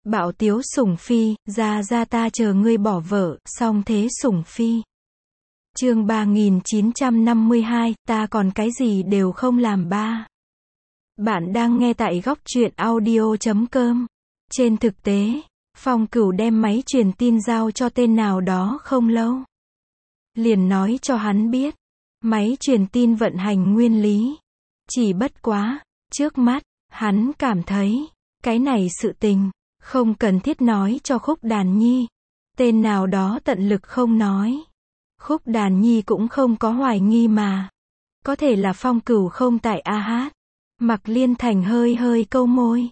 Bạo tiếu sủng phi, ra ta chờ ngươi bỏ vợ, xong thế sủng phi. Chương 3952, ta còn cái gì đều không làm ba. Bạn đang nghe tại góc truyện audio.com. Trên thực tế, Phong Cửu đem máy truyền tin giao cho tên nào đó không lâu. Liền nói cho hắn biết, máy truyền tin vận hành nguyên lý. Chỉ bất quá, trước mắt, hắn cảm thấy, cái này sự tình, không cần thiết nói cho Khúc Đàn Nhi. Tên nào đó tận lực không nói. Khúc Đàn Nhi cũng không có hoài nghi mà. Có thể là Phong Cửu không tại AH. Mạc Liên Thành hơi hơi câu môi.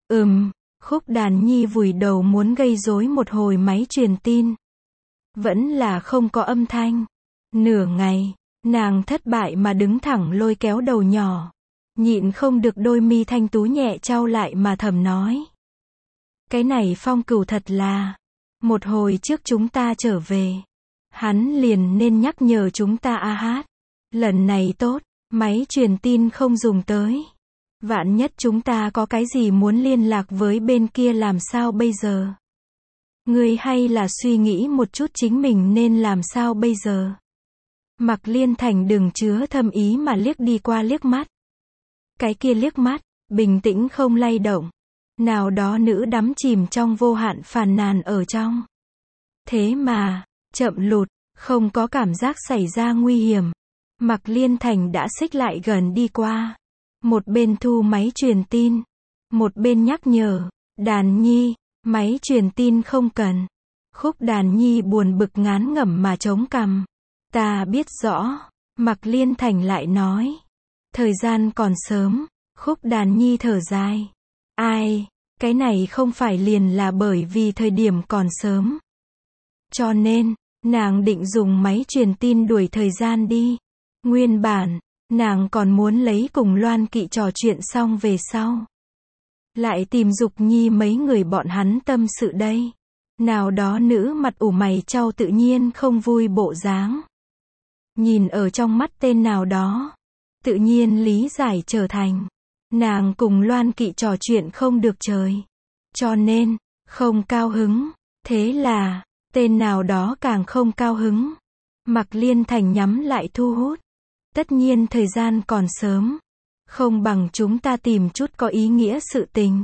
Khúc Đàn Nhi vùi đầu muốn gây rối một hồi máy truyền tin. Vẫn là không có âm thanh. Nửa ngày, nàng thất bại mà đứng thẳng lôi kéo đầu nhỏ. Nhịn không được đôi mi thanh tú nhẹ trao lại mà thầm nói. Cái này Phong Cửu thật là, một hồi trước chúng ta trở về, hắn liền nên nhắc nhở chúng ta AH. Lần này tốt, máy truyền tin không dùng tới. Vạn nhất chúng ta có cái gì muốn liên lạc với bên kia làm sao bây giờ? Ngươi hay là suy nghĩ một chút chính mình nên làm sao bây giờ? Mạc Liên Thành đừng chứa thâm ý mà liếc đi qua liếc mắt. Cái kia liếc mắt, bình tĩnh không lay động. Nào đó nữ đắm chìm trong vô hạn phàn nàn ở trong. Thế mà, chậm lụt, không có cảm giác xảy ra nguy hiểm. Mạc Liên Thành đã xích lại gần đi qua. Một bên thu máy truyền tin. Một bên nhắc nhở, Đàn Nhi, máy truyền tin không cần. Khúc Đàn Nhi buồn bực ngán ngẩm mà chống cằm. Ta biết rõ, Mạc Liên Thành lại nói. Thời gian còn sớm, Khúc Đàn Nhi thở dài. Ai, cái này không phải liền là bởi vì thời điểm còn sớm. Cho nên, nàng định dùng máy truyền tin đuổi thời gian đi. Nguyên bản, nàng còn muốn lấy cùng Loan Kỵ trò chuyện xong về sau. Lại tìm Dục Nhi mấy người bọn hắn tâm sự đây. Nào đó nữ mặt ủ mày chau tự nhiên không vui bộ dáng. Nhìn ở trong mắt tên nào đó. Tự nhiên lý giải trở thành. Nàng cùng Loan Kỵ trò chuyện không được trời. Cho nên, không cao hứng. Thế là, tên nào đó càng không cao hứng. Mạc Liên Thành nhắm lại thu hút. Tất nhiên thời gian còn sớm. Không bằng chúng ta tìm chút có ý nghĩa sự tình.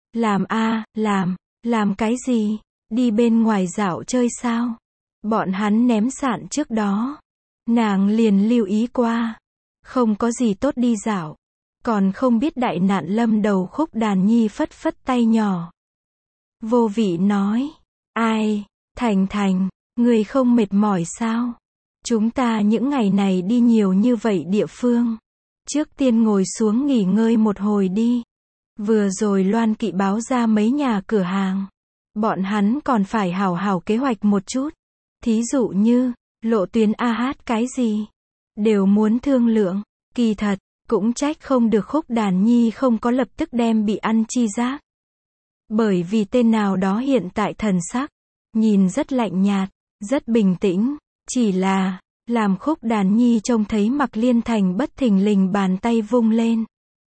Làm cái gì? Đi bên ngoài dạo chơi sao? Bọn hắn ném sạn trước đó. Nàng liền lưu ý qua. Không có gì tốt đi dạo. Còn không biết đại nạn lâm đầu. Khúc Đàn Nhi phất phất tay nhỏ. Vô vị nói. Ai, Thành, người không mệt mỏi sao? Chúng ta những ngày này đi nhiều như vậy địa phương. Trước tiên ngồi xuống nghỉ ngơi một hồi đi. Vừa rồi Loan Kỵ báo ra mấy nhà cửa hàng. Bọn hắn còn phải hảo hảo kế hoạch một chút. Thí dụ như, lộ tuyến AH cái gì. Đều muốn thương lượng. Kỳ thật, cũng trách không được Khúc Đàn Nhi không có lập tức đem bị ăn chi giác. Bởi vì tên nào đó hiện tại thần sắc. Nhìn rất lạnh nhạt, rất bình tĩnh. Chỉ là, làm Khúc Đàn Nhi trông thấy Mạc Liên Thành bất thình lình bàn tay vung lên.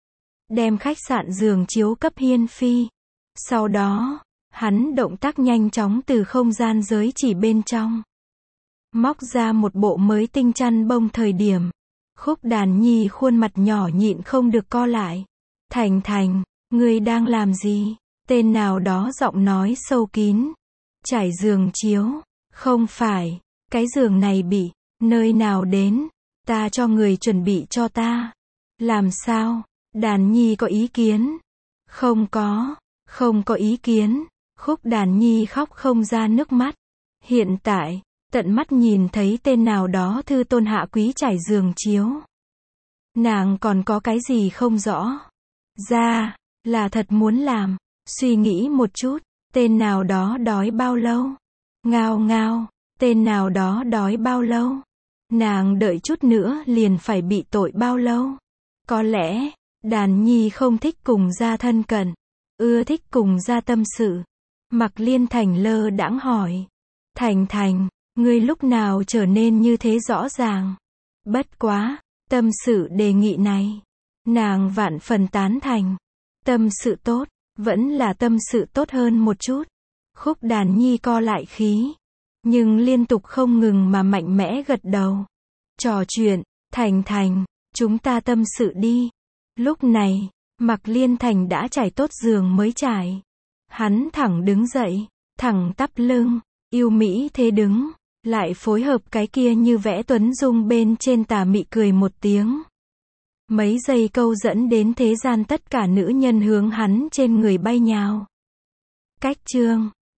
Đem khách sạn giường chiếu cấp Hiên Phi. Sau đó, hắn động tác nhanh chóng từ không gian giới chỉ bên trong. Móc ra một bộ mới tinh chăn bông thời điểm. Khúc Đàn Nhi khuôn mặt nhỏ nhịn không được co lại. Thành, ngươi đang làm gì? Tên nào đó giọng nói sâu kín. Trải giường chiếu. Không phải, cái giường này bị, nơi nào đến? Ta cho người chuẩn bị cho ta. Làm sao? Đàn Nhi có ý kiến? Không có ý kiến. Khúc Đàn Nhi khóc không ra nước mắt. Hiện tại, tận mắt nhìn thấy tên nào đó thư tôn hạ quý trải giường chiếu. Nàng còn có cái gì không rõ. Ra, là thật muốn làm. Suy nghĩ một chút, tên nào đó đói bao lâu? Ngao, tên nào đó đói bao lâu? Nàng đợi chút nữa liền phải bị tội bao lâu? Có lẽ, Đàn Nhi không thích cùng gia thân cận, ưa thích cùng gia tâm sự. Mạc Liên Thành lơ đãng hỏi. Thành, ngươi lúc nào trở nên như thế rõ ràng? Bất quá, tâm sự đề nghị này. Nàng vạn phần tán thành. Tâm sự tốt, Vẫn là tâm sự tốt hơn một chút. Khúc Đàn Nhi co lại khí. Nhưng liên tục không ngừng mà mạnh mẽ gật đầu. Trò chuyện, Thành Thành, chúng ta tâm sự đi. Lúc này, Mạc Liên Thành đã trải tốt giường mới trải. Hắn thẳng đứng dậy, thẳng tắp lưng, yêu mỹ thế đứng, lại phối hợp cái kia như vẽ tuấn dung bên trên tà mị cười một tiếng. Mấy giây câu dẫn đến thế gian tất cả nữ nhân hướng hắn trên người bay nhào. Cách chương